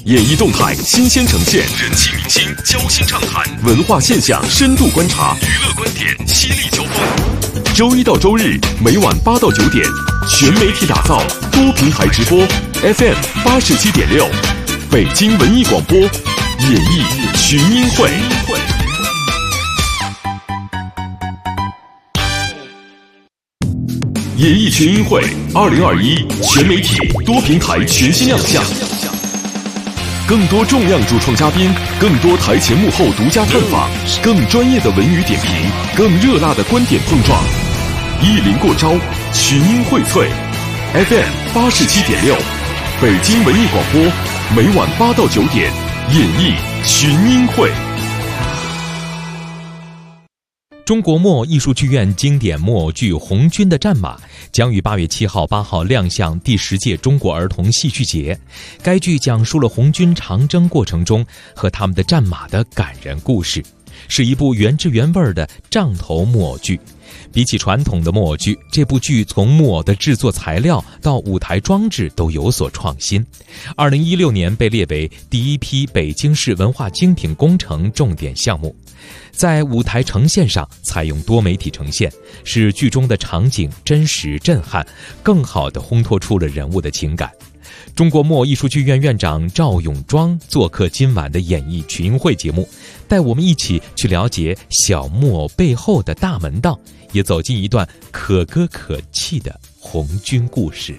演艺动态新鲜呈现，人气明星交心畅谈，文化现象深度观察，娱乐观点犀利交锋。周一到周日每晚8到9点，全媒体打造，多平台直播 ，FM 87.6，北京文艺广播演艺群英会。演艺群英会2021全媒体多平台全新亮相，更多重量主创嘉宾，更多台前幕后独家探访，更专业的文娱点评，更热辣的观点碰撞，一临过招，群英荟萃。FM 87.6，北京文艺广播，每晚8到9点，演艺群英会。 中国木偶艺术剧院经典木偶剧《红军的战马》将于8月7号、8号亮相第10届中国儿童戏剧节。该剧讲述了红军长征过程中和他们的战马的感人故事，是一部原汁原味的杖头木偶剧。比起传统的木偶剧，这部剧从木偶的制作材料到舞台装置都有所创新。2016年被列为第一批北京市文化精品工程重点项目。在舞台呈现上采用多媒体呈现，使剧中的场景真实震撼，更好地烘托出了人物的情感。中国木偶艺术剧院院长赵永庄做客今晚的演艺群英会节目，带我们一起去了解小木偶背后的大门道，也走进一段可歌可泣的红军故事。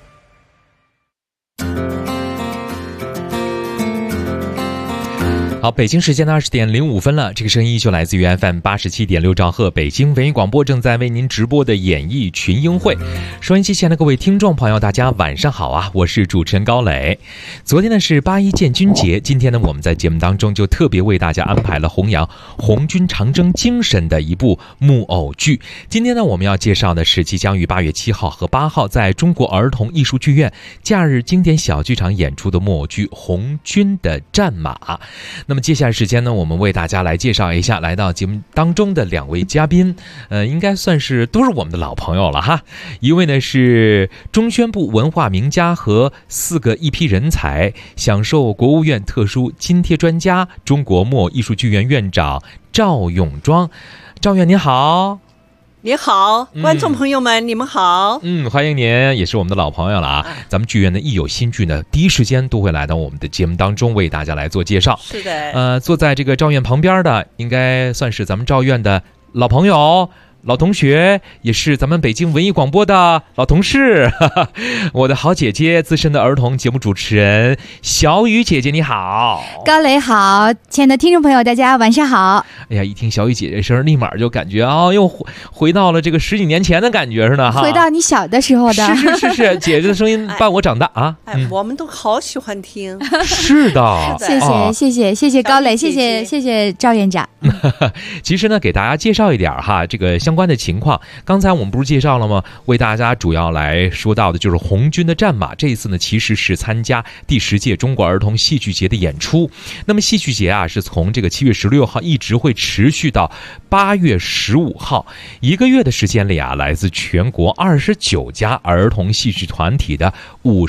好，北京时间的20点05分了，这个声音就来自于 FM 87.6兆赫北京文艺广播正在为您直播的演艺群英会。收音机前的各位听众朋友，大家晚上好啊，我是主持人高磊。昨天呢是8·1建军节，今天呢我们在节目当中就特别为大家安排了弘扬红军长征精神的一部木偶剧。今天呢我们要介绍的是即将于8月7号和8号在中国儿童艺术剧院假日经典小剧场演出的木偶剧《红军的战马》。那么接下来时间呢，我们为大家来介绍一下来到节目当中的2位嘉宾，应该算是都是我们的老朋友了哈。一位呢是中宣部文化名家和4个一批人才，享受国务院特殊津贴专家，中国木偶艺术剧院院长赵永庄。赵院您好。 你好，观众朋友们，你们好。 欢迎您，也是我们的老朋友了啊。咱们剧院呢一有新剧呢，第一时间都会来到我们的节目当中为大家来做介绍。 是的， 坐在这个赵院旁边的，应该算是咱们赵院的老朋友、老同学，也是咱们北京文艺广播的老同事，我的好姐姐，资深的儿童节目主持人小雨姐姐，你好。 高磊好，亲爱的听众朋友，大家晚上好。 哎呀，一听小雨姐姐声，立马就感觉又回到了这个10几年前的感觉似的哈。 回到你小的时候的。 是，姐姐的声音伴我长大啊。 我们都好喜欢听。 是的， 谢谢高磊，谢谢赵院长。 其实呢，给大家介绍一点哈，这个相关的情况。刚才我们不是介绍了吗？为大家主要来说到的就是红军的战马。这一次呢，其实是参加第10届中国儿童戏剧节的演出。那么戏剧节啊，是从这个7月16号一直会持续到8月15号，1个月的时间里啊，来自全国29家儿童戏剧团体的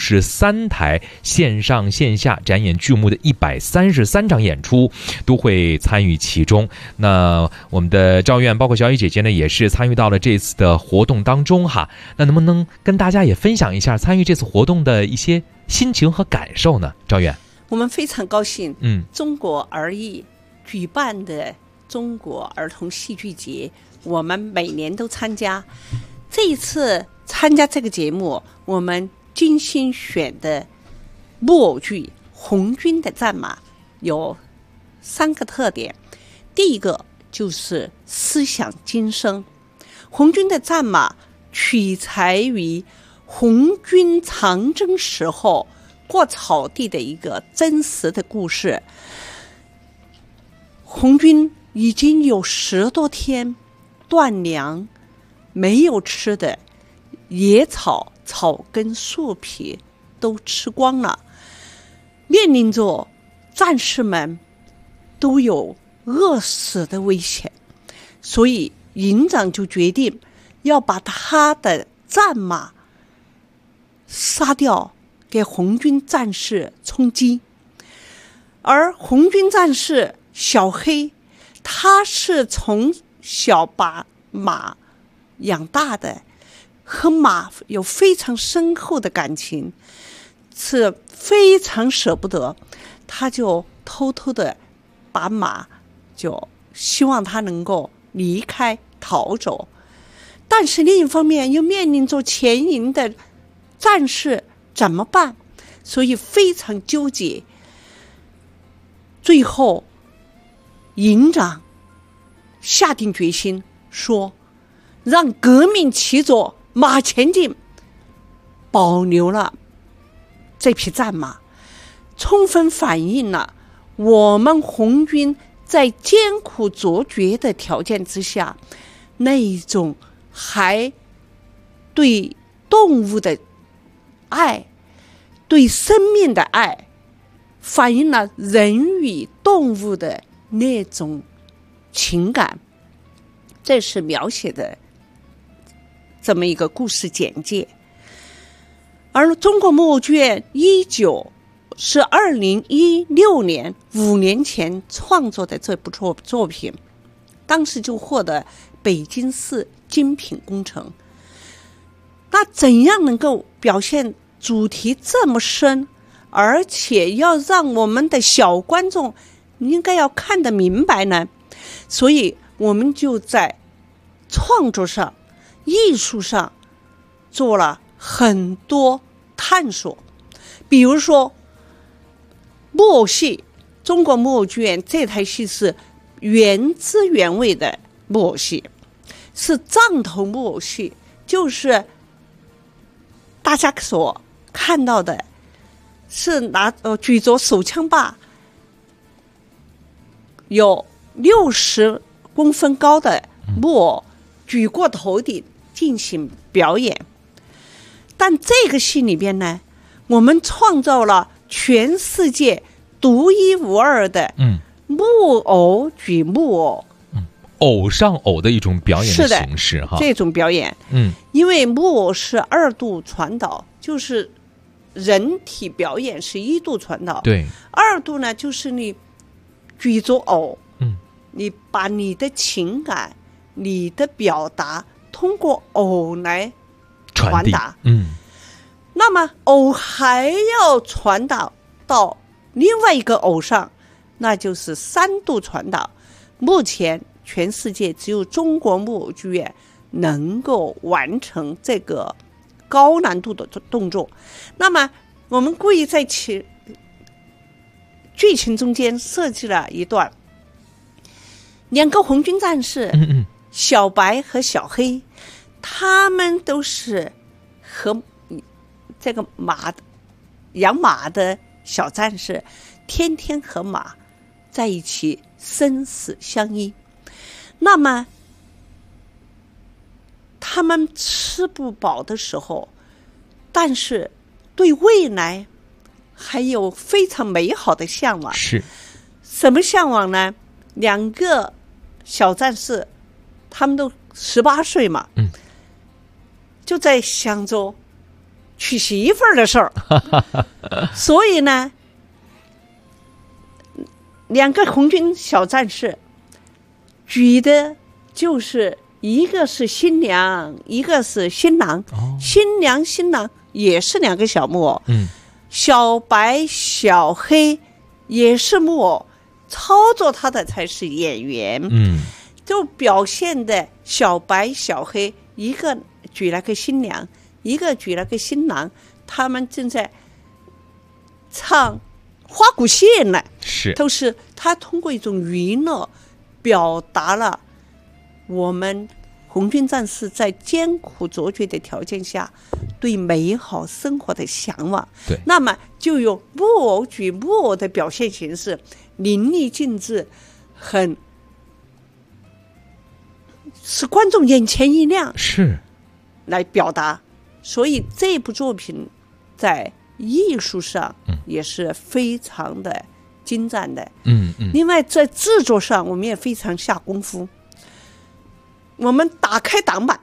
53台线上线下展演剧目的133场演出都会参与其中。那我们的赵院包括小雨姐姐呢，也是参与到了这次的活动当中哈。那能不能跟大家也分享一下参与这次活动的一些心情和感受呢？赵院， 我们非常高兴，中国儿艺举办的中国儿童戏剧节，我们每年都参加。这一次参加这个节目，我们精心选的木偶剧《红军的战马》有3个特点。第一个就是思想精深，红军的战马取材于红军长征时候过草地的一个真实的故事。红军已经有10多天断粮，没有吃的，野草、草根、树皮都吃光了，面临着战士们都有饿死的危险，所以营长就决定要把他的战马杀掉，给红军战士充饥。 而红军战士小黑，他是从小把马养大的，和马有非常深厚的感情，是非常舍不得，他就偷偷的把马就希望他能够离开逃走，但是另一方面又面临着前营的战士怎么办，所以非常纠结。最后营长下定决心说，让革命骑着马前进，保留了这匹战马，充分反映了我们红军在艰苦卓绝的条件之下，那一种还对动物的爱，对生命的爱，反映了人与动物的那种情感。这是描写的这么一个故事简介。而中国木偶剧院是2016年5年前创作的这部作品，当时就获得北京市精品工程。那怎样能够表现主题这么深，而且要让我们的小观众应该要看得明白呢？所以我们就在创作上、艺术上做了很多探索。比如说木偶戏，中国木偶剧院这台戏是原汁原味的木偶戏，是杖头木偶戏，就是大家所看到的是举着手枪把，有60公分高的木偶举过头顶进行表演。但这个戏里边呢，我们创造了全世界独一无二的木偶举木偶， 偶上偶的一种表演的形式哈。 这种表演，因为木偶是2度传导，就是人体表演是1度传导， 对 ，2度呢就是你举着偶，你把你的情感、你的表达通过偶来传达，那么偶还要传达到另外一个偶上，那就是3度传导。目前全世界只有中国木偶剧院能够完成这个高难度的动作。那么我们故意在剧情中间设计了一段2个红军战士，小白和小黑，他们都是和这个养马的小战士，天天和马在一起，生死相依。那么他们吃不饱的时候，但是对未来还有非常美好的向往。 是什么向往呢？2个小战士他们都18岁嘛，就在想着娶媳妇儿的事儿。所以呢2个红军小战士举的就是一个是新娘，一个是新郎，新娘新郎也是2个小木偶，小白小黑也是木偶，操作他的才是演员，就表现的小白小黑，一个举了个新娘，一个举了个新郎，他们正在唱花鼓戏呢，都是他通过一种娱乐表达了我们红军战士在艰苦卓绝的条件下对美好生活的向往。 对， 那么就有木偶举木偶的表现形式，淋漓尽致，使观众眼前一亮， 是来表达。所以这部作品在艺术上也是非常的精湛的。另外在制作上我们也非常下功夫。我们打开挡板，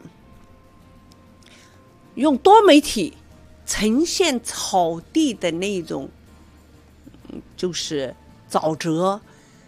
用多媒体呈现草地的那种就是沼泽、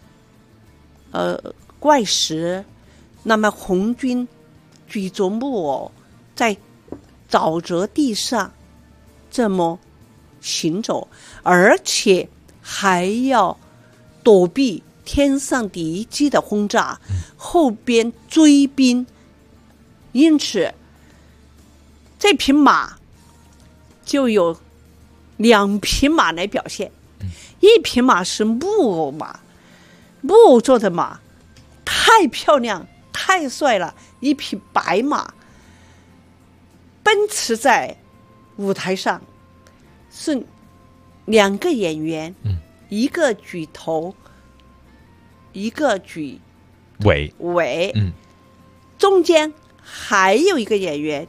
怪石，那么红军举着木偶在沼泽地上这么行走，而且还要躲避天上敌机的轰炸，后边追兵，因此这匹马就有2匹马来表现，一匹马是木偶马，木偶做的马太漂亮太帅了，一匹白马奔驰在舞台上，是2个演员，一个举头，一个举尾，中间还有一个演员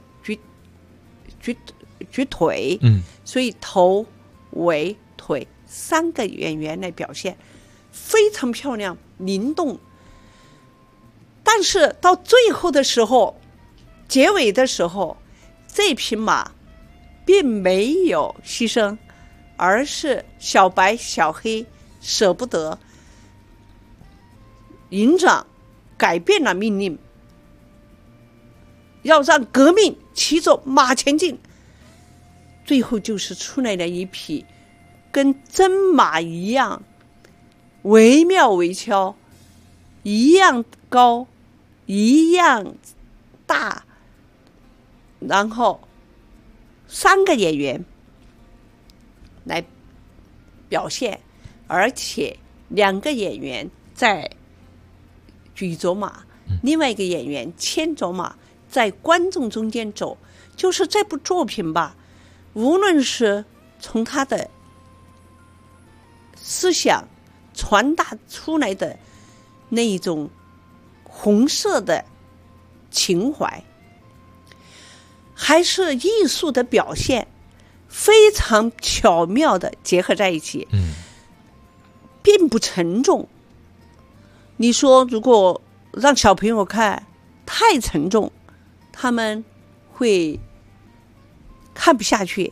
举腿，所以头尾腿3个演员来表现，非常漂亮灵动。但是到最后的时候，结尾的时候，这匹马并没有牺牲，而是小白小黑舍不得，营长改变了命令，要让革命骑着马前进，最后就是出来了一匹跟真马一样惟妙惟肖，一样高一样大，然后3个演员来表现，而且2个演员在举着马，另外一个演员牵着马在观众中间走。就是这部作品吧，无论是从他的思想传达出来的那一种红色的情怀，还是艺术的表现，非常巧妙的结合在一起，并不沉重。你说如果让小朋友看太沉重，他们会看不下去，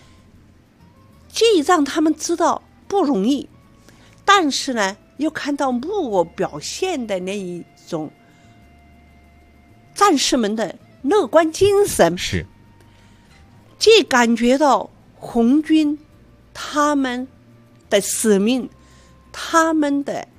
既让他们知道不容易，但是呢又看到木偶表现的那一种战士们的乐观精神， 是既感觉到红军他们的使命，他们的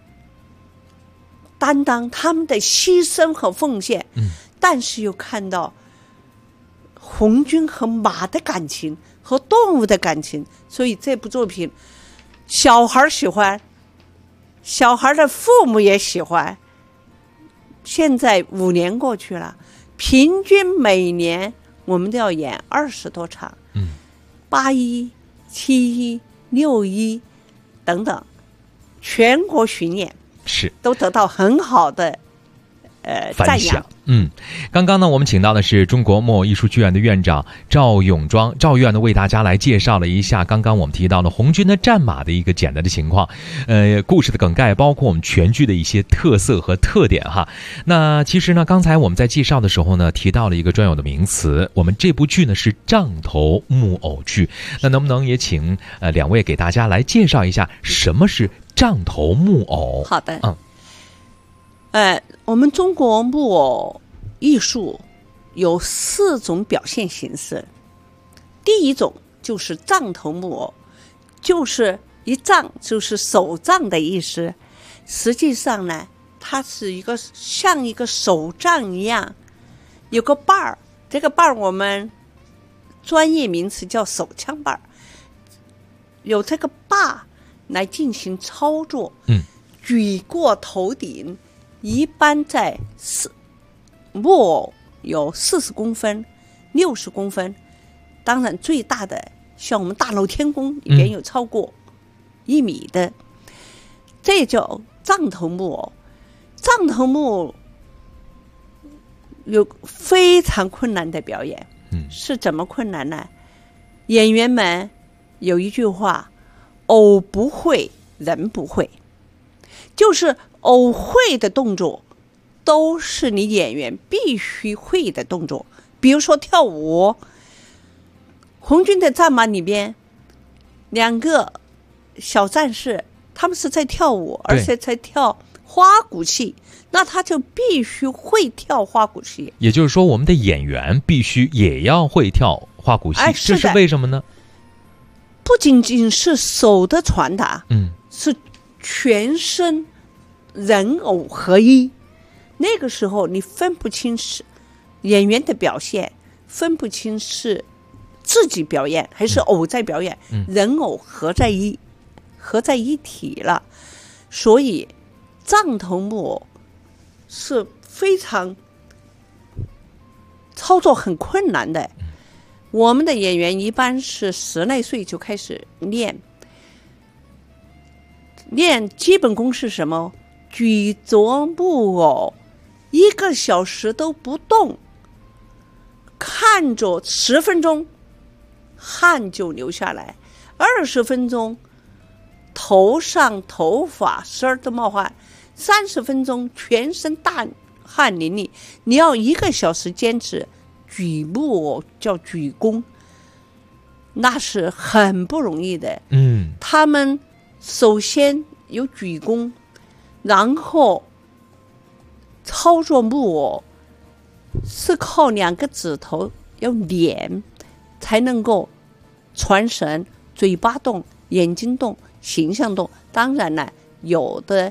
担当，他们的牺牲和奉献，但是又看到红军和马的感情和动物的感情，所以这部作品小孩喜欢，小孩的父母也喜欢。现在5年过去了，平均每年我们都要演20多场，8·1、7·1、6·1等等，全国巡演是都得到很好的赞扬。 刚刚呢，我们请到的是中国木偶艺术剧院的院长赵永庄，赵院呢为大家来介绍了一下刚刚我们提到的红军的战马的一个简单的情况，故事的梗概，包括我们全剧的一些特色和特点哈。那其实呢，刚才我们在介绍的时候呢，提到了一个专有的名词，我们这部剧呢是杖头木偶剧。那能不能也请2位给大家来介绍一下什么是杖头木偶？ 好的，我们中国木偶艺术有4种表现形式。第一种就是杖头木偶，就是一杖就是手杖的意思，实际上呢它是一个像一个手杖一样，有个把儿，这个把儿我们专业名词叫手枪把儿，有这个把来进行操作，举过头顶，一般在木偶有40公分、60公分，当然最大的像我们大闹天宫里边有超过1米的，这叫杖头木偶。杖头木偶有非常困难的表演，是怎么困难呢？演员们有一句话，偶不会人不会，就是偶会的动作都是你演员必须会的动作。比如说跳舞，红军的战马里边2个小战士他们是在跳舞，而且在跳花鼓戏，那他就必须会跳花鼓戏。 也就是说，我们的演员必须也要会跳花鼓戏，这是为什么呢？ 不仅仅是手的传达，是全身人偶合一。那个时候你分不清是演员的表现，分不清是自己表演还是偶在表演，人偶合在一体了。所以藏头木偶是非常操作很困难的。我们的演员一般是10来岁就开始练基本功是什么？举着木偶1个小时都不动，看着10分钟汗就流下来，20分钟头上头发丝儿都冒汗，30分钟全身大汗淋漓。你要1个小时坚持举木偶叫举弓，那是很不容易的。他们首先有举弓，然后操作木偶是靠2个指头要连才能够传神，嘴巴动，眼睛动，形象动。当然了，有的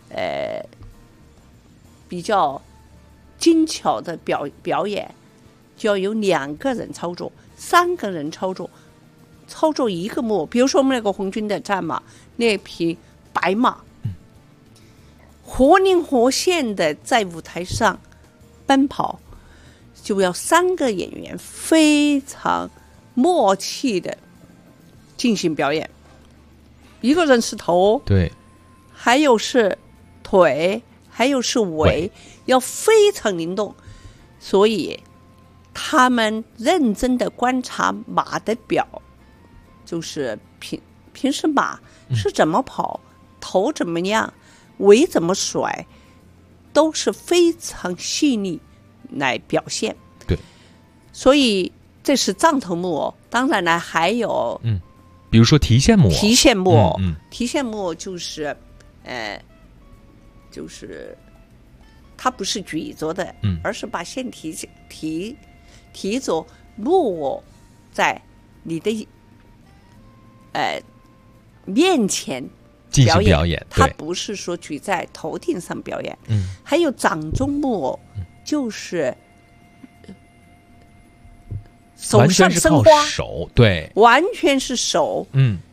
比较精巧的表演就要有2个人操作，3个人操作一个木偶。比如说我们那个红军的战马，那匹白马，活灵活现的在舞台上奔跑，就要3个演员非常默契的进行表演。一个人是头， 对， 还有是腿，还有是尾，要非常灵动。所以他们认真的观察马的表，就是平时马是怎么跑，头怎么样，尾怎么甩，都是非常细腻来表现。 对， 所以这是藏头木偶。当然了，还有比如说提线木偶。 提线木偶，提线木偶就是它不是举着的，而是把线提着，木偶在你的面前进行表演， 它不是说举在头顶上表演。还有掌中木偶，就是手上生花， 手，对， 完全是手。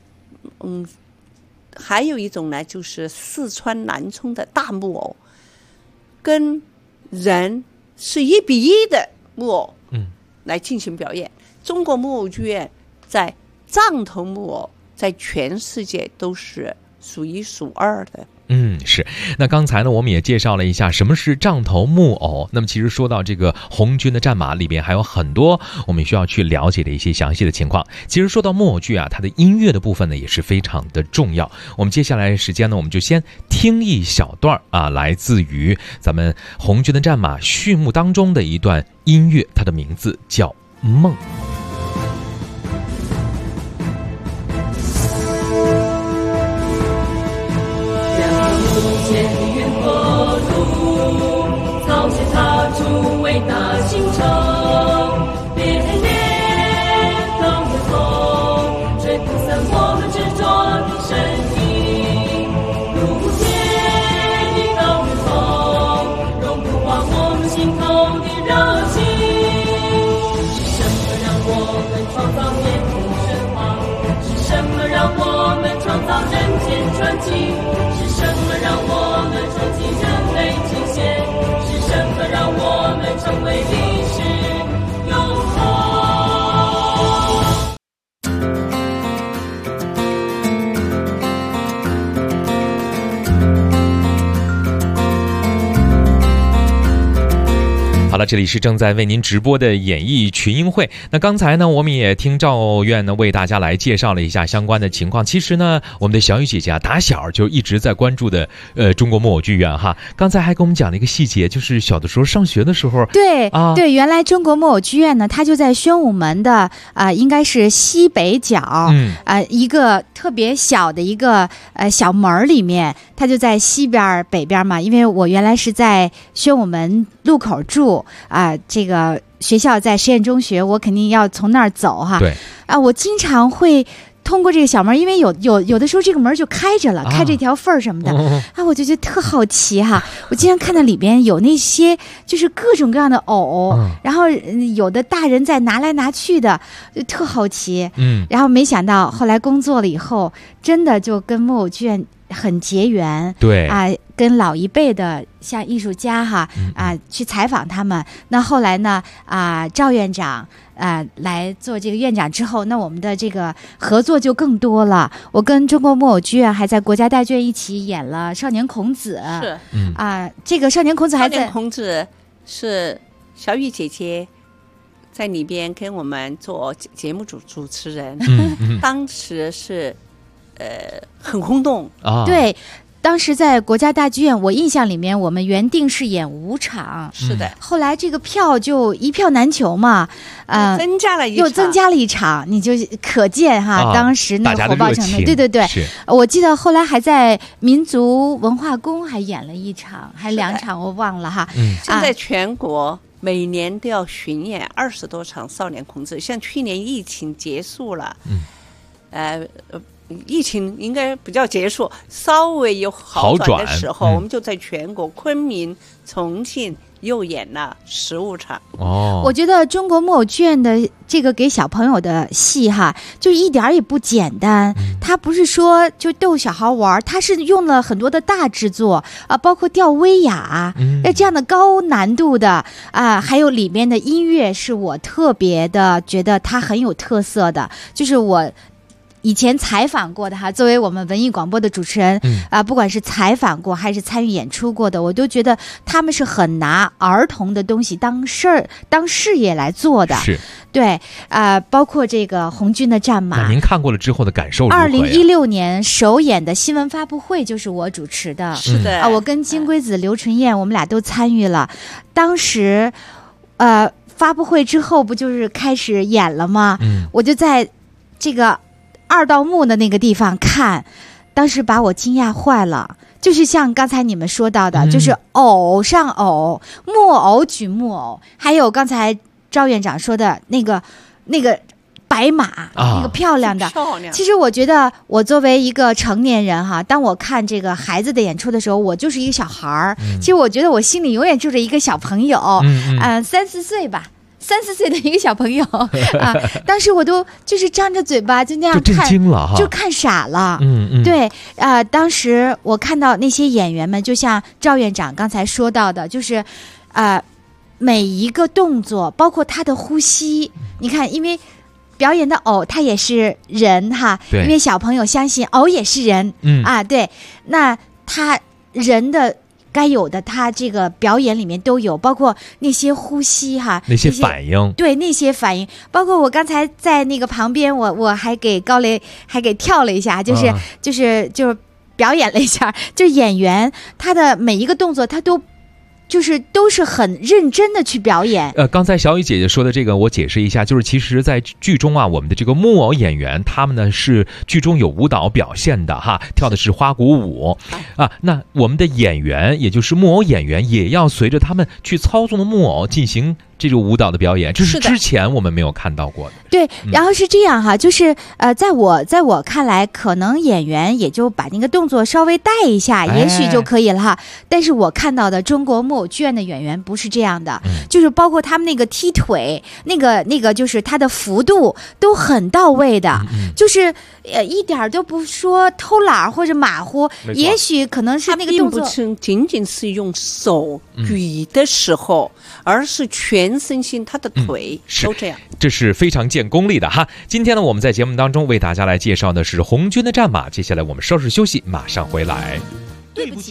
还有一种呢，就是四川南充的大木偶，跟人是1比1的木偶，来进行表演。中国木偶剧院在藏头木偶在全世界都是数1数2的。 是。那刚才呢，我们也介绍了一下什么是藏头木偶。那么其实说到这个红军的战马里边，还有很多我们需要去了解的一些详细的情况。其实说到木偶剧啊，它的音乐的部分呢也是非常的重要。我们接下来的时间呢，我们就先听一小段啊，来自于咱们红军的战马序幕当中的一段音乐，它的名字叫《梦》。 伟大星球，烈烈高原风，吹不散我们执着的身影。如天的高原风，融不化我们心头的热情。是什么让我们创造天空神话？是什么让我们创造人间传奇？是什么让我们创造人类极限？是什么让我们成为历史永恒？ 好了，这里是正在为您直播的演艺群英会。那刚才呢，我们也听赵院呢为大家来介绍了一下相关的情况。其实呢，我们的小雨姐姐打小就一直在关注的中国木偶剧院哈。刚才还给我们讲了一个细节，就是小的时候上学的时候， 对对，原来中国木偶剧院呢，它就在宣武门的应该是西北角，一个特别小的一个小门里面，它就在西边北边嘛。因为我原来是在宣武门路口住这个学校在实验中学，我肯定要从那儿走哈。 对我经常会通过这个小门，因为有的时候这个门就开着了，开着一条缝儿什么的我就觉得特好奇哈。我经常看到里边有那些就是各种各样的偶，然后有的大人在拿来拿去的，就特好奇。然后没想到后来工作了以后，真的就跟木偶剧院很结缘。 对跟老一辈的像艺术家哈去采访他们。那后来呢赵院长来做这个院长之后，那我们的这个合作就更多了。我跟中国木偶剧院还在国家大剧院一起演了《少年孔子》。 是这个《少年孔子》还在。 少年孔子是小雨姐姐在里边跟我们做节目主持人，当时是很轰动对。当时在国家大剧院，我印象里面我们原定是演5场， 是的。 后来这个票就一票难求嘛， 又增加了一场，你就可见哈，当时那个火爆程度。对，我记得后来还在民族文化宫还演了1场，还2场我忘了哈。 现在全国每年都要巡演20多场少年孔子，像去年疫情结束了，疫情应该比较结束，稍微有好转的时候，我们就在全国昆明、重庆又演了15场。 我觉得中国木偶剧院的这个给小朋友的戏哈，就一点也不简单。它不是说就逗小孩玩，它是用了很多的大制作包括吊威亚这样的高难度的还有里面的音乐是我特别的觉得它很有特色的，就是我以前采访过的哈，作为我们文艺广播的主持人不管是采访过还是参与演出过的，我都觉得他们是很拿儿童的东西当事业来做的。 是， 对包括这个红军的战马。 那您看过了之后的感受如何呀 ？2016年首演的新闻发布会就是我主持的。 是的我跟金龟子、刘纯燕我们俩都参与了。当时发布会之后不就是开始演了吗？我就在这个2道幕的那个地方看，当时把我惊讶坏了。就是像刚才你们说到的，就是偶上偶，木偶举木偶，还有刚才赵院长说的那个白马，那个漂亮的。其实我觉得我作为一个成年人哈，当我看这个孩子的演出的时候，我就是一个小孩儿。其实我觉得我心里永远住着一个小朋友，3、4岁吧。3、4岁的一个小朋友当时我都就是张着嘴巴就那样看， 就震惊了哈， 就看傻了。对当时我看到那些演员们，就像赵院长刚才说到的，就是每一个动作，包括他的呼吸，你看，因为表演的偶他也是人哈，因为小朋友相信偶也是人对，那他人的该有的他这个表演里面都有，包括那些呼吸哈， 那些反应， 对，那些反应，包括我刚才在那个旁边，我还给高雷还给跳了一下，就是表演了一下，就是演员他的每一个动作他都是很认真的去表演。 刚才小雨姐姐说的这个，我解释一下，就是其实，在剧中我们的这个木偶演员，他们呢是剧中有舞蹈表现的哈，跳的是花鼓舞那我们的演员，也就是木偶演员，也要随着他们去操纵的木偶进行这种舞蹈的表演，这是之前我们没有看到过的。 对，然后是这样哈，就是在我看来，可能演员也就把那个动作稍微带一下，也许就可以了哈。但是我看到的中国木偶剧院的演员不是这样的，就是包括他们那个踢腿，那个就是他的幅度都很到位的，就是一点都不说偷懒或者马虎，也许可能是那个动作并不是仅仅是用手举的时候，而是全身心，他的腿都这样。 这是非常见功力的哈。今天呢，我们在节目当中为大家来介绍的是红军的战马。接下来我们稍事休息，马上回来。 对不起，又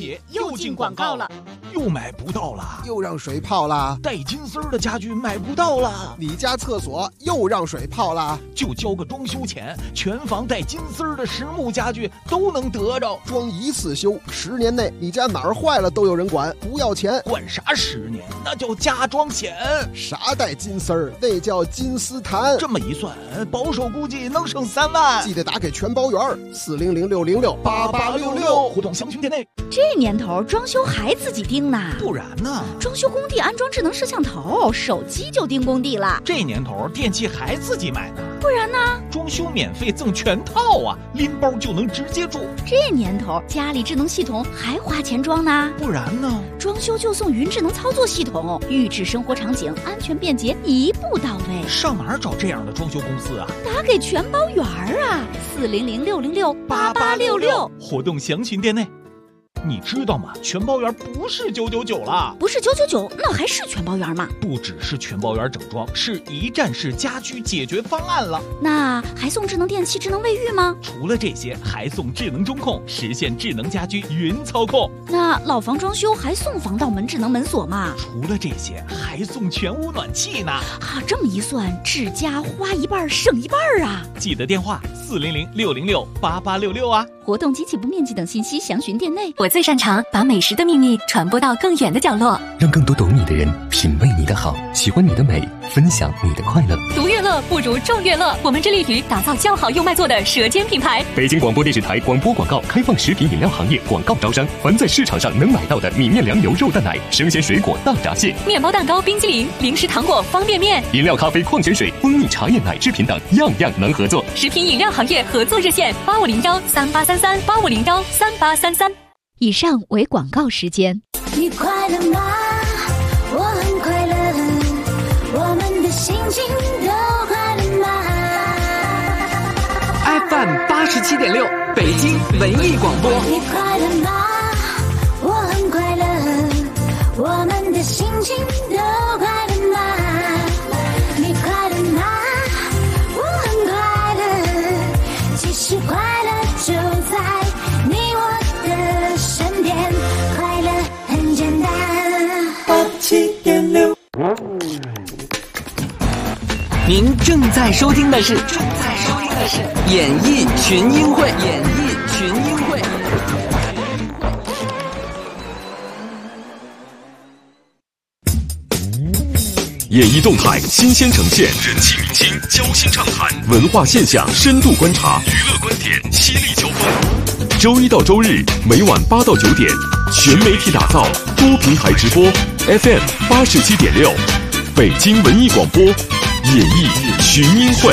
又进广告了， 又买不到了， 又让水泡了， 带金丝儿的家具买不到了， 你家厕所又让水泡了， 就交个装修钱，全房带金丝儿的实木家具都能得着， 装一次修，10年内你家哪儿坏了都有人管，不要钱。 管啥10年？那叫加装险。 啥带金丝儿？那叫金丝檀。 这么一算，保守估计能省3万。 记得打给全包员，400-606-8866， 活动详询店内。 这年头装修还自己盯呢？ 不然呢？ 装修工地安装智能摄像头，手机就盯工地了。 这年头电器还自己买呢？ 不然呢？ 装修免费赠全套啊，拎包就能直接住。 这年头家里智能系统还花钱装呢？ 不然呢？ 装修就送云智能操作系统，预制生活场景，安全便捷，一步到位。 上哪儿找这样的装修公司啊？ 打给全包员啊，400-606-8866， 活动详询店内。你知道吗？全包员不是999了， 不是999，那还是全包员吗？ 不只是全包员整装，是一站式家居解决方案了。 那还送智能电器、智能卫浴吗？ 除了这些，还送智能中控，实现智能家居云操控。 那老房装修还送防盗门、智能门锁吗？ 除了这些，还送全屋暖气呢。 啊，这么一算，智家花一半省一半啊！ 记得电话400-606-8866啊。 活动及起步面积等信息详询店内。 我最擅长把美食的秘密传播到更远的角落， 让更多懂你的人品味你的好，喜欢你的美，分享你的快乐。 独乐乐不如众乐乐，我们致力于打造较好又卖座的舌尖品牌。 北京广播电视台广播广告开放食品饮料行业广告招商，凡在市场上能买到的米面粮油肉蛋奶、生鲜水果大闸蟹、 面包蛋糕、冰激凌、零食糖果、方便面、 饮料咖啡、矿泉水、蜂蜜茶叶奶制品等，样样能合作。 食品饮料行业合作热线8501383385013833。 以上为广告时间。 你快乐吗？我很快乐，我们的心情都快乐吗 ？FM 87.6，北京文艺广播。 你快乐吗？我很快乐，我们的心情都快乐吗？你快乐吗？我很快乐，其实快乐就在你我的身边，快乐很简单。87.6， 您正在收听的是演艺群英会。 演艺动态新鲜呈现，人气明星交心畅谈，文化现象深度观察，娱乐观点犀利交锋。周一到周日每晚8到9点，全媒体打造，多平台直播 FM 87.6，北京文艺广播，演艺群英会。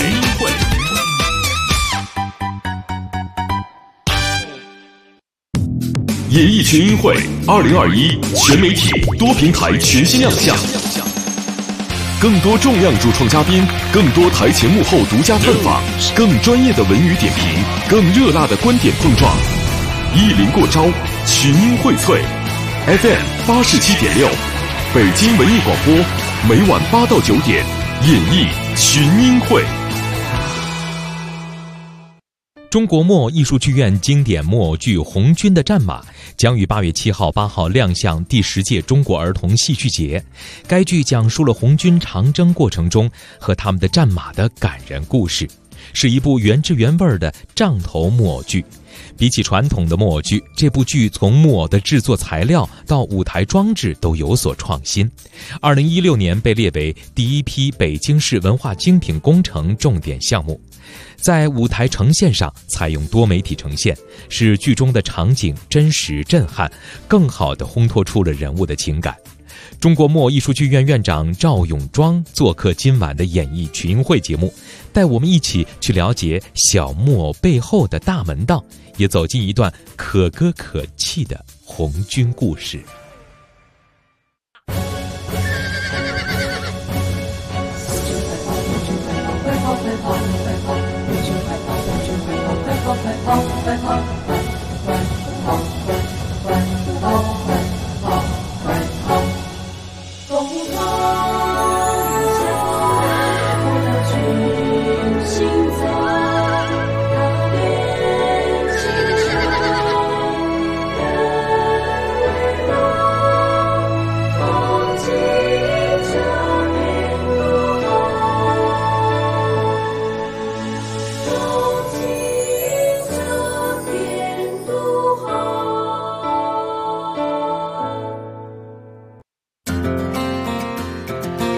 演艺群英会2021全媒体多平台全新亮相。更多重量主创嘉宾，更多台前幕后独家探访，更专业的文娱点评，更热辣的观点碰撞，一临过招，群英荟萃。FM 87.6，北京文艺广播，每晚8到9点，演艺群英会。 中国墨艺术剧院经典木偶剧《红军的战马》将于8月7号、8号亮相第10届中国儿童戏剧节。该剧讲述了红军长征过程中和他们的战马的感人故事，是一部原汁原味的杖头木偶剧。比起传统的木偶剧，这部剧从木偶的制作材料到舞台装置都有所创新。2016年被列为第一批北京市文化精品工程重点项目。在舞台呈现上采用多媒体呈现，使剧中的场景真实震撼，更好地烘托出了人物的情感。中国墨艺术剧院院长赵永庄做客今晚的演艺群英会节目，带我们一起去了解小木偶背后的大门道，也走进一段可歌可泣的红军故事。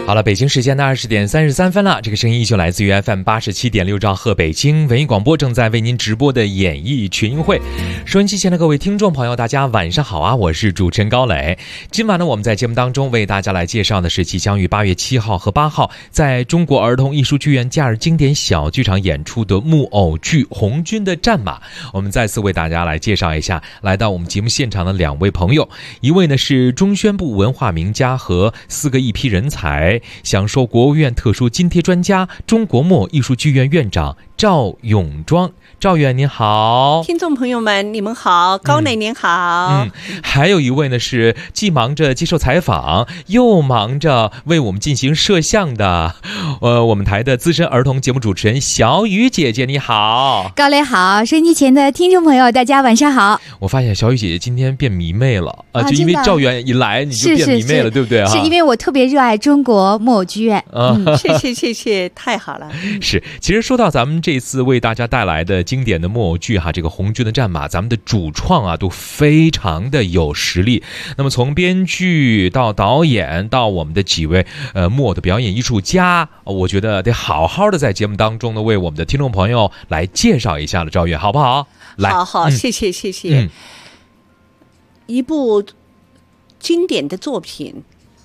好了，北京时间的20:33了，这个声音依旧来自于 FM 87.6兆赫北京文艺广播，正在为您直播的演艺群英会。收音机前的各位听众朋友，大家晚上好啊！我是主持人高磊。今晚呢，我们在节目当中为大家来介绍的是即将于8月7号和8号在中国儿童艺术剧院假日经典小剧场演出的木偶剧《红军的战马》。我们再次为大家来介绍一下来到我们节目现场的2位朋友，一位呢是中宣部文化名家和4个一批人才，享受国务院特殊津贴专家，中国墨艺术剧院院长赵永庄。赵院您好。 听众朋友们你们好，高磊您好。 还有一位呢是既忙着接受采访又忙着为我们进行摄像的我们台的资深儿童节目主持人小雨姐姐，你好。 高磊好，收音机前的听众朋友大家晚上好。 我发现小雨姐姐今天变迷妹了就因为赵院一来你就变迷妹了，对不对啊？ 是因为我特别热爱中国木偶剧院。 谢谢，太好了。 是，其实说到咱们这次为大家带来的经典的木偶剧这个《红军的战马》，咱们的主创都非常的有实力。那么从编剧到导演到我们的几位木偶的表演艺术家，我觉得得好好的在节目当中呢为我们的听众朋友来介绍一下了，赵月好不好？来， 好，谢谢。一部经典的作品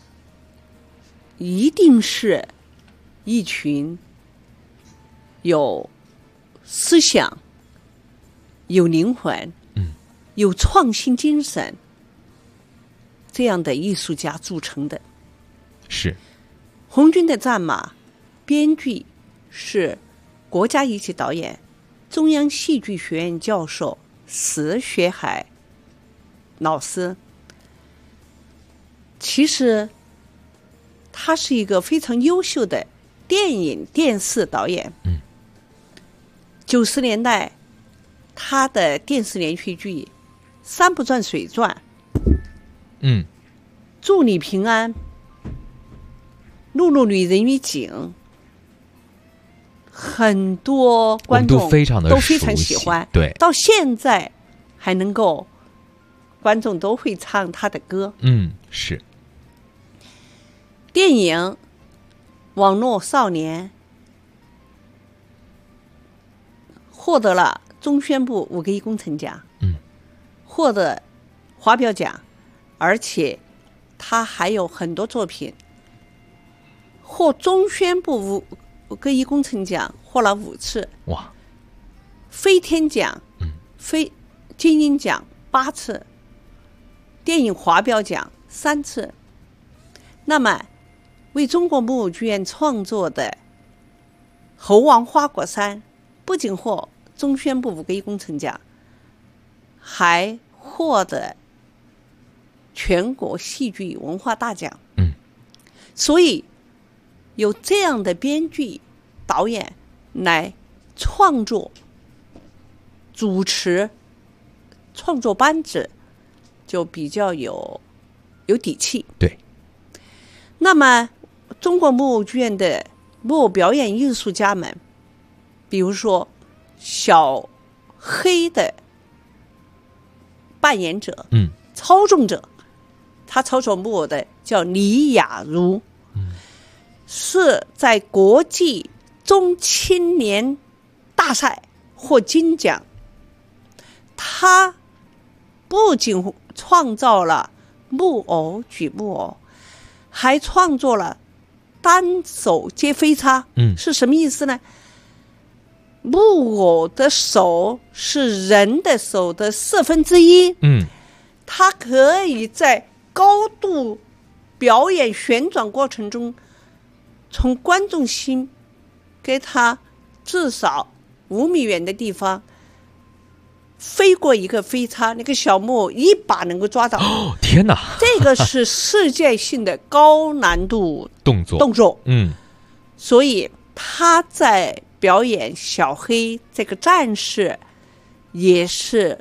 一定是一群有思想有灵魂有创新精神这样的艺术家组成的。 是红军的战马编剧是国家一级导演中央戏剧学院教授石学海老师。其实他是一个非常优秀的电影电视导演。90年代他的电视连续剧《山不转水转》祝你平安、露露女人与井，很多观众都非常喜欢。 对， 到现在还能够观众都会唱他的歌。 是。 电影《网络少年》获得了中宣部5个1工程奖，获得华表奖，而且他还有很多作品获中宣部5个1工程奖，获了5次。 哇！ 飞天奖、非金鹰奖8次，电影华表奖3次。那么为中国木偶剧院创作的《猴王花果山》不仅获中宣部5个1工程奖，还获得全国戏剧文化大奖。所以有这样的编剧导演来创作主持创作班子就比较有底气。 对。 那么中国木偶剧院的木偶表演艺术家们，比如说小黑的扮演者操纵者，他操作木偶的叫李雅茹，是在国际中青年大赛获金奖。他不仅创造了木偶举木偶，还创作了单手接飞叉。是什么意思呢？木偶的手是人的手的1/4，它可以在高度表演旋转过程中，从观众席给他至少5米远的地方飞过一个飞叉，那个小木偶一把能够抓到。 天哪！ 这个是世界性的高难度动作。所以他在表演小黑这个战士也是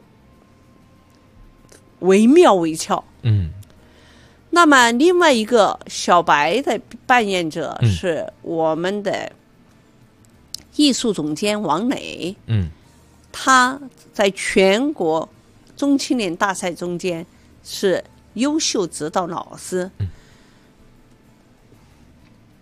惟妙惟肖。那么另外一个小白的扮演者是我们的艺术总监王磊。他在全国中青年大赛中间是优秀指导老师。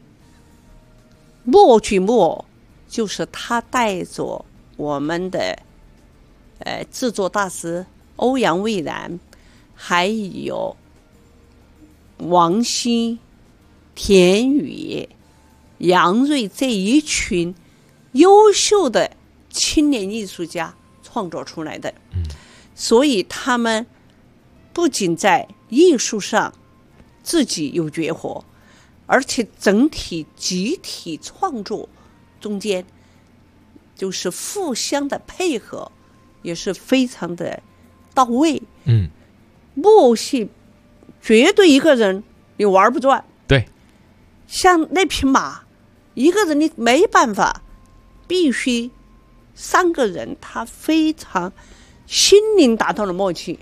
木偶举木偶就是他带着我们的制作大师欧阳蔚然，还有王希、田宇、杨锐这一群优秀的青年艺术家创作出来的。所以他们不仅在艺术上自己有绝活，而且整体集体创作中间就是互相的配合也是非常的到位。木偶戏绝对一个人你玩不转。 对， 像那匹马，一个人你没办法，必须3个人，他非常心灵达到了默契。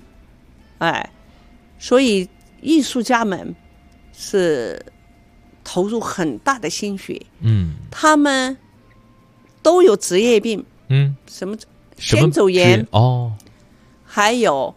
所以艺术家们是投入很大的心血。他们都有职业病。什么肩周炎还有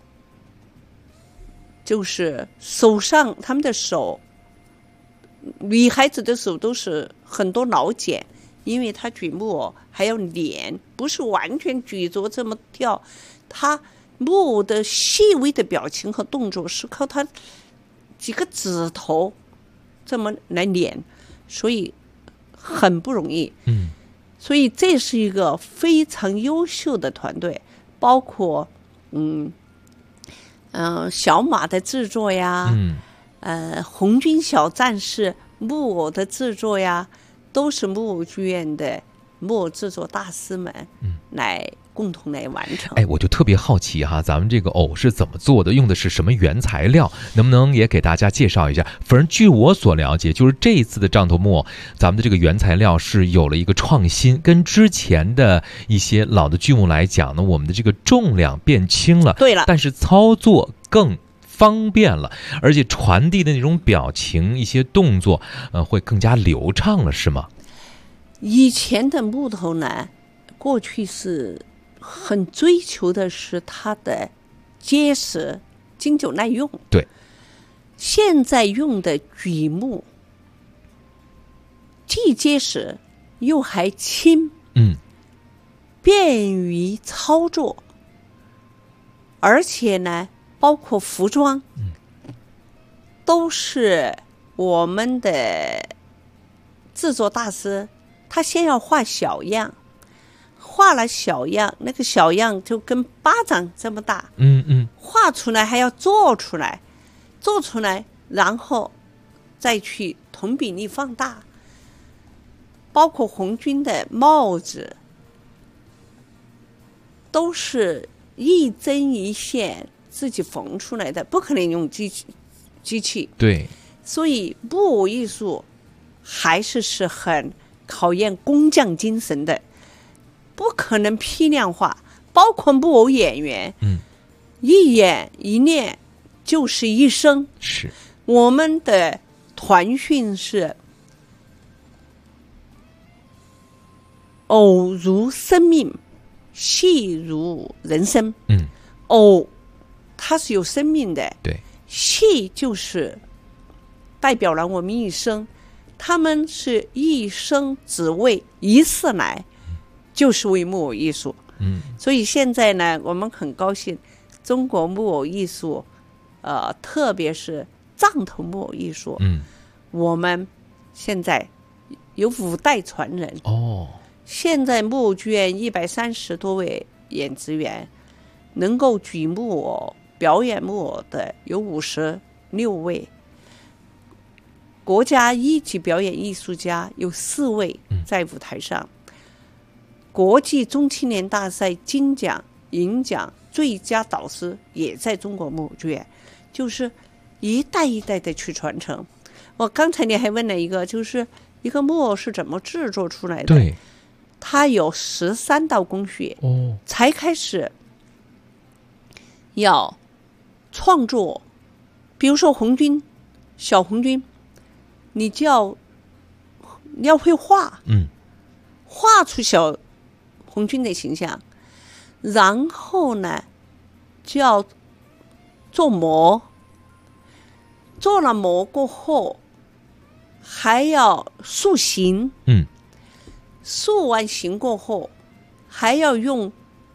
就是手上，他们的手，女孩子的手都是很多老茧，因为她举木偶还要脸，不是完全举着这么跳，她木偶的细微的表情和动作是靠她几个指头这么来捻，所以很不容易。所以这是一个非常优秀的团队，包括小马的制作呀，红军小战士木偶的制作呀，都是木偶剧院的木偶制作大师们来共同来完成。 我就特别好奇哈，咱们这个偶是怎么做的，用的是什么原材料，能不能也给大家介绍一下？反正据我所了解，就是这一次的杖头木偶，咱们的这个原材料是有了一个创新，跟之前的一些老的剧目来讲呢，我们的这个重量变轻了， 对了， 但是操作更方便了，而且传递的那种表情、一些动作，会更加流畅了，是吗？ 以前的木头呢，过去是很追求的是它的结实、经久耐用。 对， 现在用的榉木既结实又还轻，便于操作，而且呢，包括服装，都是我们的制作大师，他先要画小样。画了小样，那个小样就跟巴掌这么大，画出来还要做出来，然后再去同比例放大。包括红军的帽子，都是一针一线自己缝出来的，不可能用机器。 对， 所以木偶艺术还是很考验工匠精神的。不可能批量化，包括木偶演员，一演一练就是一生。 是我们的团训是偶如生命，戏如人生。偶它是有生命的， 对， 戏就是代表了我们一生，他们是一生只为一次来。就是为木偶艺术。所以现在呢，我们很高兴，中国木偶艺术，特别是杖头木偶艺术，我们现在有5代传人。现在木偶剧院130多位演职员，能够举木偶、表演木偶的有56位，国家1级表演艺术家有4位在舞台上。国际中青年大赛金奖、银奖、最佳导师也在中国木偶剧院，就是一代一代的去传承。我刚才你还问了一个，就是一个木偶是怎么制作出来的？ 对， 它有13道工序，才开始要创作。比如说红军、小红军，你要会画，画出小红军的形象，然后呢就要做模，做了模过后还要塑形，塑完形过后，还要用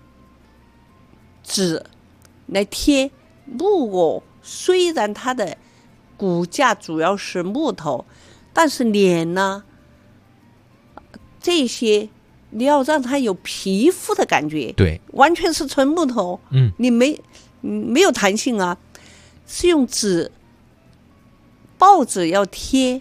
纸来贴木偶。虽然它的骨架主要是木头，但是脸呢，这些你要让它有皮肤的感觉， 对， 完全是纯木头，你没有弹性啊，是用纸，报纸要贴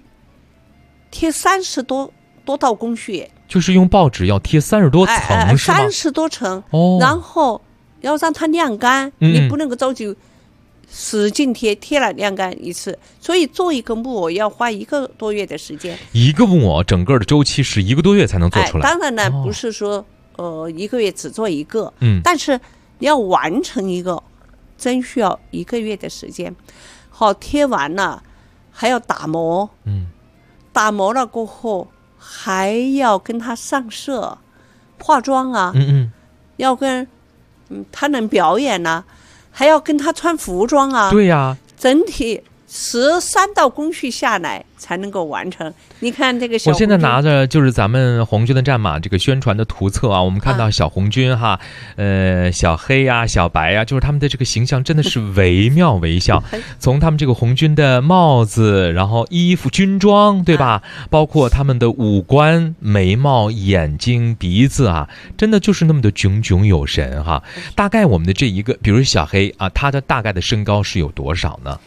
30多道工序， 就是用报纸要贴30多层，是吗 ？30多层，然后要让它晾干，你不能够着急使劲贴了晾干一次，所以做一个木偶要花1个多月的时间。 一个木偶整个的周期是1个多月才能做出来。 当然呢，不是说1个月只做一个，但是你要完成一个，真需要1个月的时间。好，贴完了还要打磨，打磨了过后还要跟他上色、化妆啊，要跟他能表演呢，还要跟他穿服装啊， 对呀， 整体13道工序下来才能够完成。你看这个小红军， 我现在拿着就是咱们红军的战马这个宣传的图册啊，我们看到小红军哈，小黑呀、小白呀，就是他们的这个形象真的是惟妙惟肖。从他们这个红军的帽子，然后衣服、军装，对吧？包括他们的五官、眉毛、眼睛、鼻子啊，真的就是那么的炯炯有神哈。大概我们的这一个，比如小黑啊，他的大概的身高是有多少呢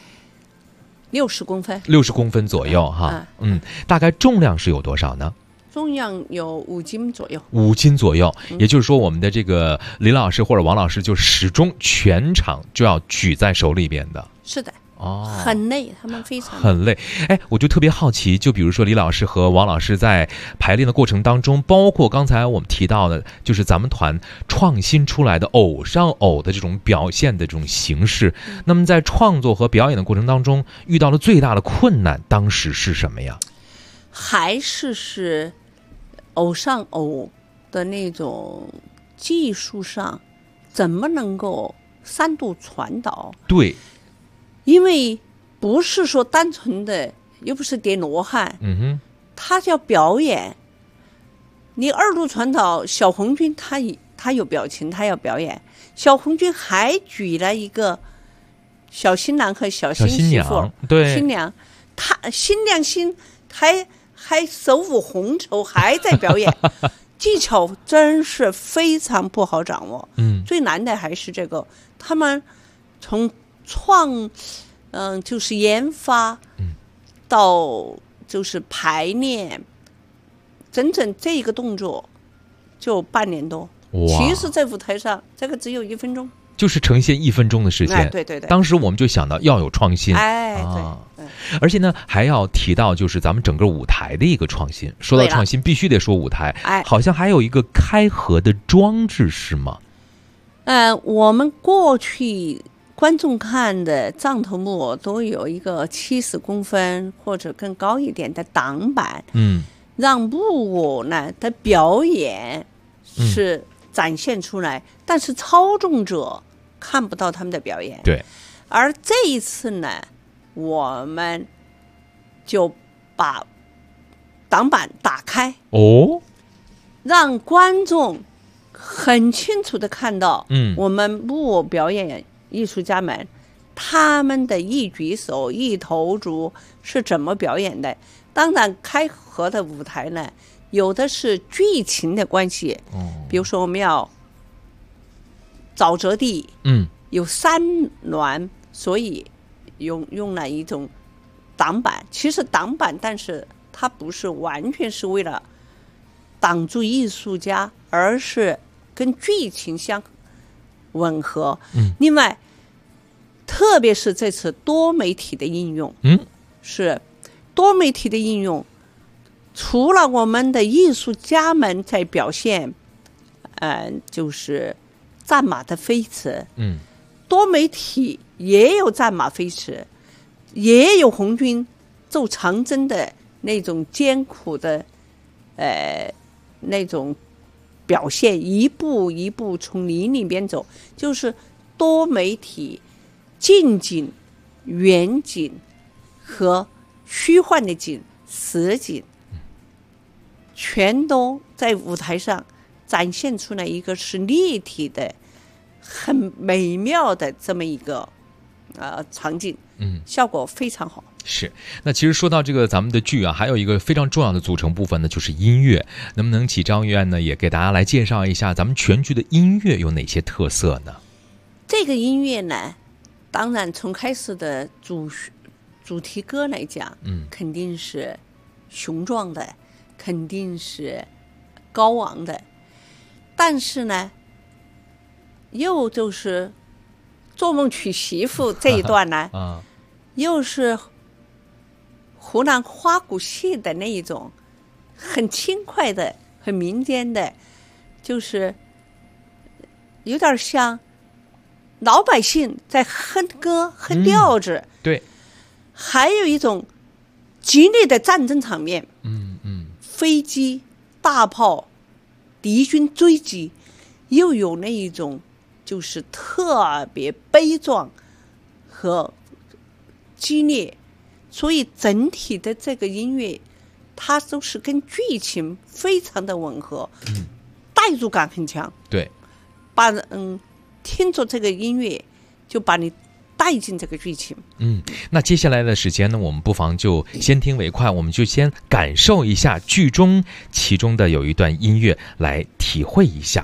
？60公分 ，60公分左右哈，大概重量是有多少呢？ 重量有5斤左右 ，5斤左右，也就是说，我们的这个林老师或者王老师就始终全场就要举在手里边的。 是的，很累，他们非常很累。哎，我就特别好奇，就比如说李老师和王老师在排练的过程当中，包括刚才我们提到的，就是咱们团创新出来的偶上偶的这种表现的这种形式。那么在创作和表演的过程当中，遇到了最大的困难，当时是什么呀？ 还是偶上偶的那种技术上，怎么能够3度传导？ 对。 因为不是说单纯的，又不是叠罗汉，他要表演。你2度传导，小红军他有表情，他要表演。小红军还举了一个小新郎和小新媳妇， 对， 新娘，他新娘还手舞红绸，还在表演，技巧真是非常不好掌握。最难的还是这个，他们从就是研发，到就是排练，整整这一个动作就半年多。其实，在舞台上，这个只有1分钟， 就是呈现1分钟的时间。 对对对。 当时我们就想到要有创新， 对。 而且呢，还要提到就是咱们整个舞台的一个创新。说到创新，必须得说舞台。好像还有一个开合的装置，是吗？ 我们过去观众看的藏头木偶都有一个70公分或者更高一点的挡板，让木偶呢的表演是展现出来，但是操纵者看不到他们的表演。 对。 而这一次呢，我们就把挡板打开，让观众很清楚地看到，我们木偶表演艺术家们他们的一举手一投足是怎么表演的。当然开合的舞台呢，有的是剧情的关系，比如说我们要沼泽地，有山峦，所以用了一种挡板。其实挡板，但是它不是完全是为了挡住艺术家，而是跟剧情相吻合。另外，特别是这次多媒体的应用，是多媒体的应用，除了我们的艺术家们在表现，就是战马的飞驰，多媒体也有战马飞驰，也有红军奏长征的那种艰苦的，那种表现，一步一步从林里边走，就是多媒体近景、远景和虚幻的景实景，全都在舞台上展现出来一个是立体的、很美妙的这么一个场景，效果非常好。 是，那其实说到这个咱们的剧啊，还有一个非常重要的组成部分呢，就是音乐。能不能请张院呢也给大家来介绍一下咱们全剧的音乐有哪些特色呢？ 这个音乐呢，当然从开始的主题歌来讲，肯定是雄壮的，肯定是高昂的，但是呢，又就是做梦娶媳妇这一段呢，又是湖南花鼓戏的那一种很轻快的、很民间的，就是有点像老百姓在哼歌、哼调子。 对， 还有一种激烈的战争场面，飞机、大炮、敌军追击，又有那一种就是特别悲壮和激烈，所以整体的这个音乐它都是跟剧情非常的吻合，代入感很强。 对， 把听着这个音乐就把你带进这个剧情。 那接下来的时间呢，我们不妨就先听为快，我们就先感受一下剧中其中的有一段音乐，来体会一下。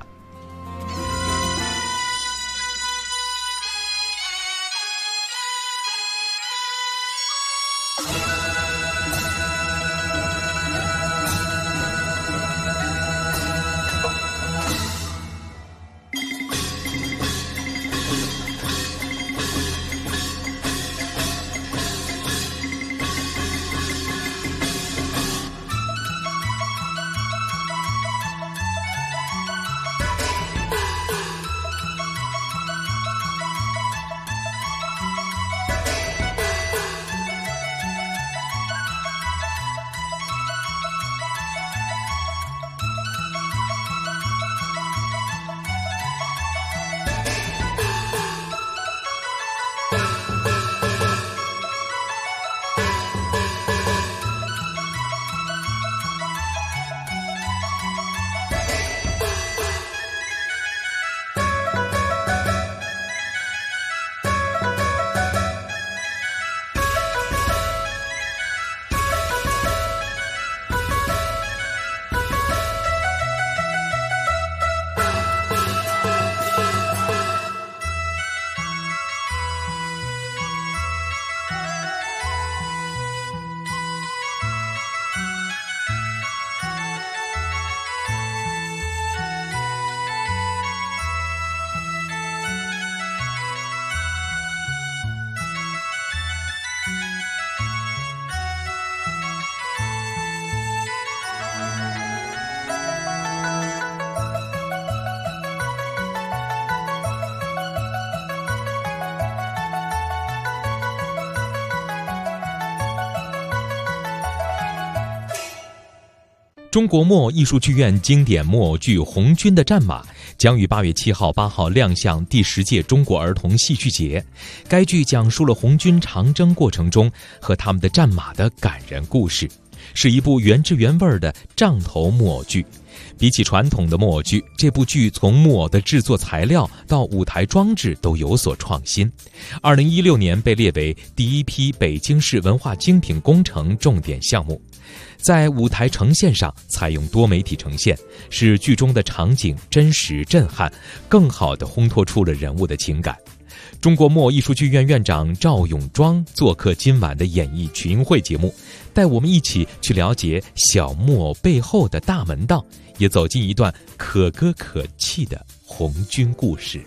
中国木偶艺术剧院经典木偶剧《红军的战马》将于8月7号、8号亮相第10届中国儿童戏剧节。该剧讲述了红军长征过程中和他们的战马的感人故事，是一部原汁原味的杖头木偶剧。比起传统的木偶剧，这部剧从木偶的制作材料到舞台装置都有所创新。2016年被列为第一批北京市文化精品工程重点项目。在舞台呈现上采用多媒体呈现，使剧中的场景真实震撼，更好地烘托出了人物的情感。中国木偶艺术剧院院长赵永庄做客今晚的演艺群会节目，带我们一起去了解小木偶背后的大门道，也走进一段可歌可泣的红军故事。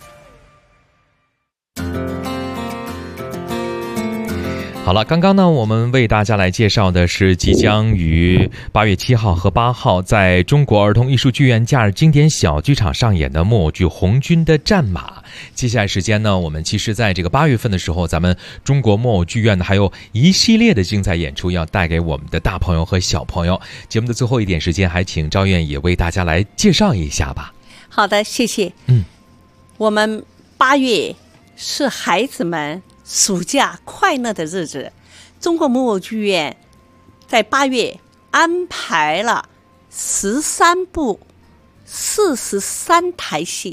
好了，刚刚呢，我们为大家来介绍的是即将于8月7号和8号在中国儿童艺术剧院假日经典小剧场上演的木偶剧《红军的战马》。接下来时间呢，我们其实在这个8月份的时候，咱们中国木偶剧院呢还有一系列的精彩演出要带给我们的大朋友和小朋友。节目的最后一点时间，还请赵院也为大家来介绍一下吧。 好的，谢谢。我们8月是孩子们暑假快乐的日子，中国木偶剧院在8月安排了13部43台戏，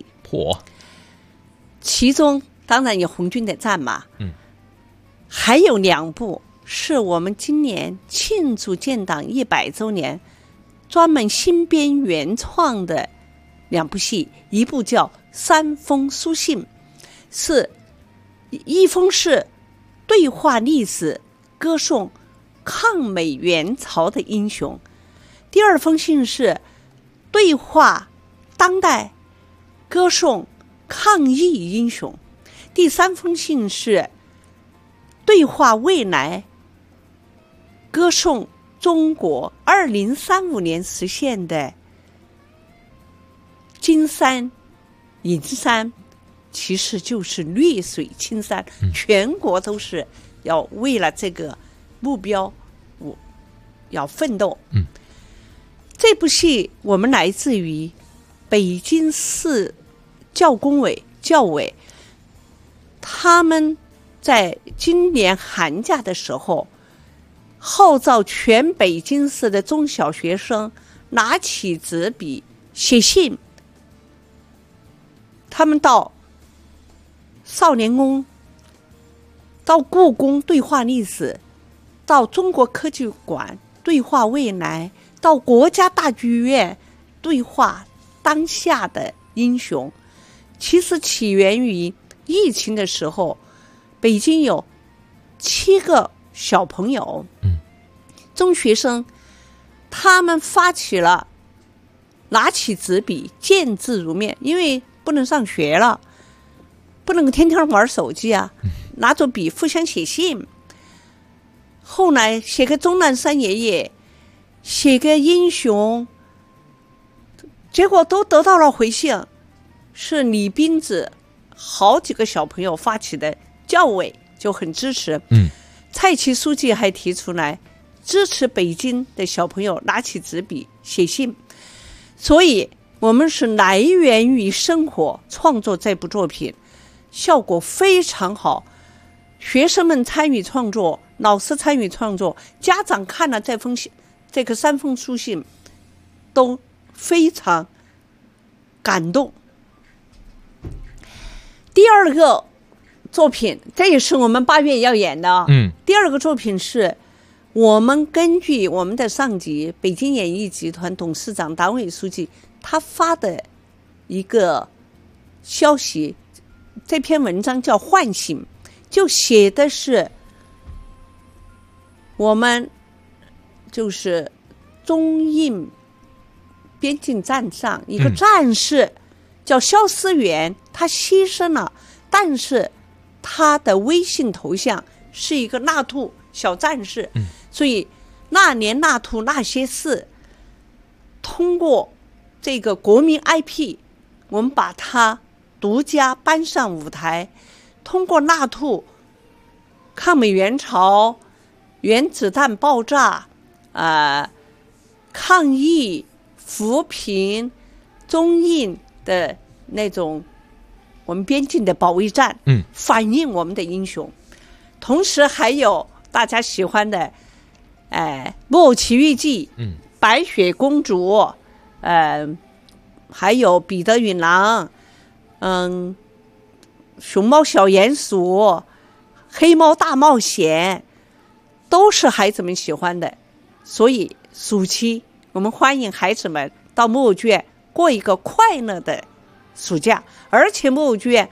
其中当然有红军的战马，还有2部是我们今年庆祝建党100周年专门新编原创的2部戏，一部叫《三封书信》，一封是对话历史，歌颂抗美援朝的英雄；第2封信是对话当代，歌颂抗疫英雄；第3封信是对话未来，歌颂中国2035年实现的金山银山，其实就是绿水青山，全国都是要为了这个目标要奋斗。这部戏我们来自于北京市教工委教委，他们在今年寒假的时候号召全北京市的中小学生拿起纸笔写信，他们到少年宫，到故宫对话历史，到中国科技馆对话未来，到国家大剧院对话当下的英雄。其实起源于疫情的时候，北京有7个小朋友，中学生，他们发起了拿起纸笔见字如面，因为不能上学了，不能天天玩手机啊，拿着笔互相写信。后来写个钟南山爷爷，写个英雄，结果都得到了回信，是李斌子好几个小朋友发起的，教委就很支持。蔡奇书记还提出来支持北京的小朋友拿起纸笔写信，所以我们是来源于生活创作这部作品，效果非常好，学生们参与创作，老师参与创作，家长看了这个3封书信都非常感动。第2个作品，这也是我们8月要演的。第2个作品是我们根据我们的上级北京演艺集团董事长、党委书记他发的一个消息，这篇文章叫《唤醒》，就写的是我们就是中印边境战上一个战士叫肖思远，他牺牲了，但是他的微信头像是一个纳兔小战士，所以那年纳兔那些事，通过这个国民 IP， 我们把它独家搬上舞台，通过纳兔抗美援朝、原子弹爆炸、抗疫、扶贫、中印的那种我们边境的保卫战，反映我们的英雄。同时还有大家喜欢的木偶奇遇记、白雪公主，还有彼得与狼，熊猫小鼹鼠、黑猫大冒险，都是孩子们喜欢的。所以暑期我们欢迎孩子们到木偶剧院过一个快乐的暑假，而且木偶剧院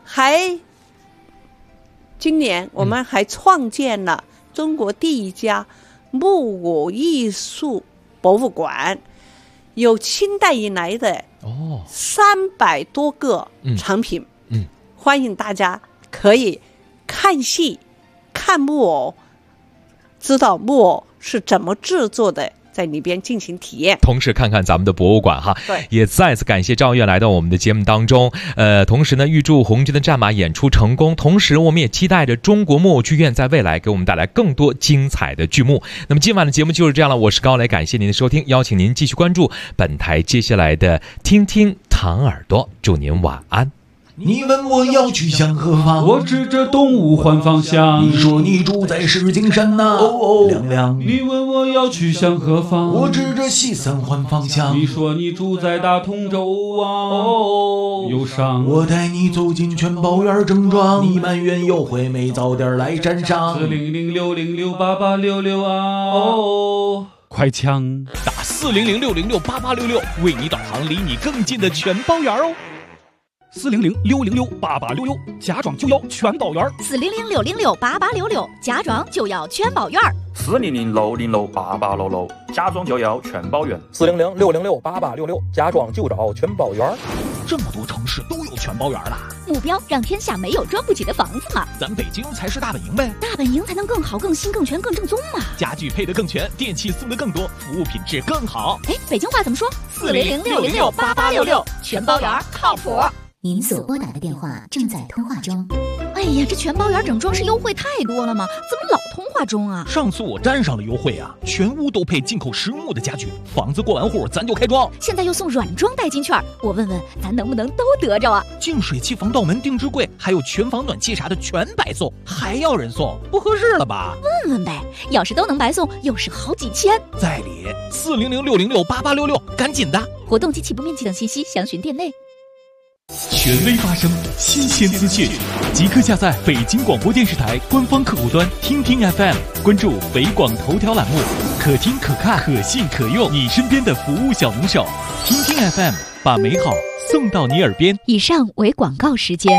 今年我们还创建了中国第1家木偶艺术博物馆，有清代以来的300多个藏品，欢迎大家可以看戏、看木偶，知道木偶是怎么制作的，在里边进行体验， 同时看看咱们的博物馆哈。 对， 也再次感谢赵月来到我们的节目当中。同时呢，预祝红军的战马演出成功。同时，我们也期待着中国木偶剧院在未来给我们带来更多精彩的剧目。那么今晚的节目就是这样了，我是高磊，感谢您的收听，邀请您继续关注本台接下来的听听糖耳朵，祝您晚安。 你问我要去向何方， 我指着东吴换方向。 你说你住在石景山呐，亮亮。 你问我要去向何方， 我指着西三换方向。 你说你住在大同州啊，忧伤。 我带你走进全宝园正庄，你埋怨有回没早点来山上。 40060688866啊，快枪打40060688866，为你导航离你更近的全宝园哦。 40060688866，家装就要全宝园。 40060688866，家装就要全宝园。 40060688866，家装就要全宝园。 40060668866，家装就找全宝园。 这么多城市都有全宝园了， 目标让天下没有装不起的房子嘛。 咱北京才是大本营呗， 大本营才能更好、更新、更全、更正宗嘛。 家具配得更全，电器送得更多，服务品质更好。 哎，北京话怎么说？40060688866，全宝园靠谱。 您所拨打的电话正在通话中。 哎呀，这全宝园整装饰优惠太多了吗？怎么老通话中啊？ 上次我沾上了优惠啊，全屋都配进口实木的家具，房子过完户咱就开装。 现在又送软装代金券，我问问咱能不能都得着啊？ 净水器、防盗门、定制柜，还有全房暖气啥的全白送，还要人送，不合适了吧？ 问问呗，要是都能白送，又是好几千。 在理，40060688866，赶紧的！ 活动及起步面积等信息详询店内。 权威发声，新鲜资讯，即刻下载北京广播电视台官方客户端听听 FM， 关注北广头条栏目，可听可看可信可用，你身边的服务小能手。听听 FM， 把美好送到你耳边。 以上为广告时间。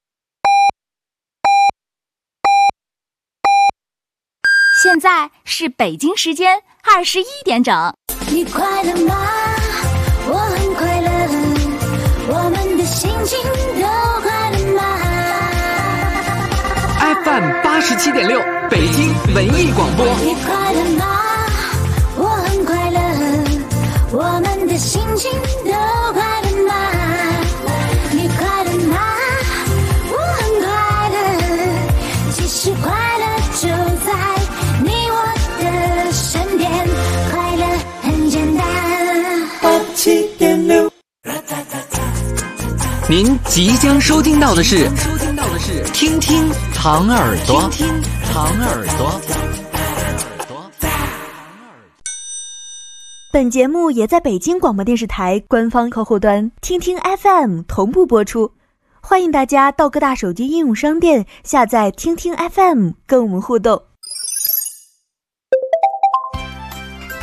现在是北京时间21点整。 你快乐吗？我很快乐。我们的心情都快乐吗 ？FM 87.6，北京文艺广播。 你快乐吗？我很快乐。我们的心情都快乐吗？你快乐吗？我很快乐。其实快乐就在你我的身边，快乐很简单。87.6。 您即将收听到的是听听糖耳朵，听听糖耳朵。 本节目也在北京广播电视台官方客户端听听 FM 同步播出，欢迎大家到各大手机应用商店下载听听 FM 跟我们互动。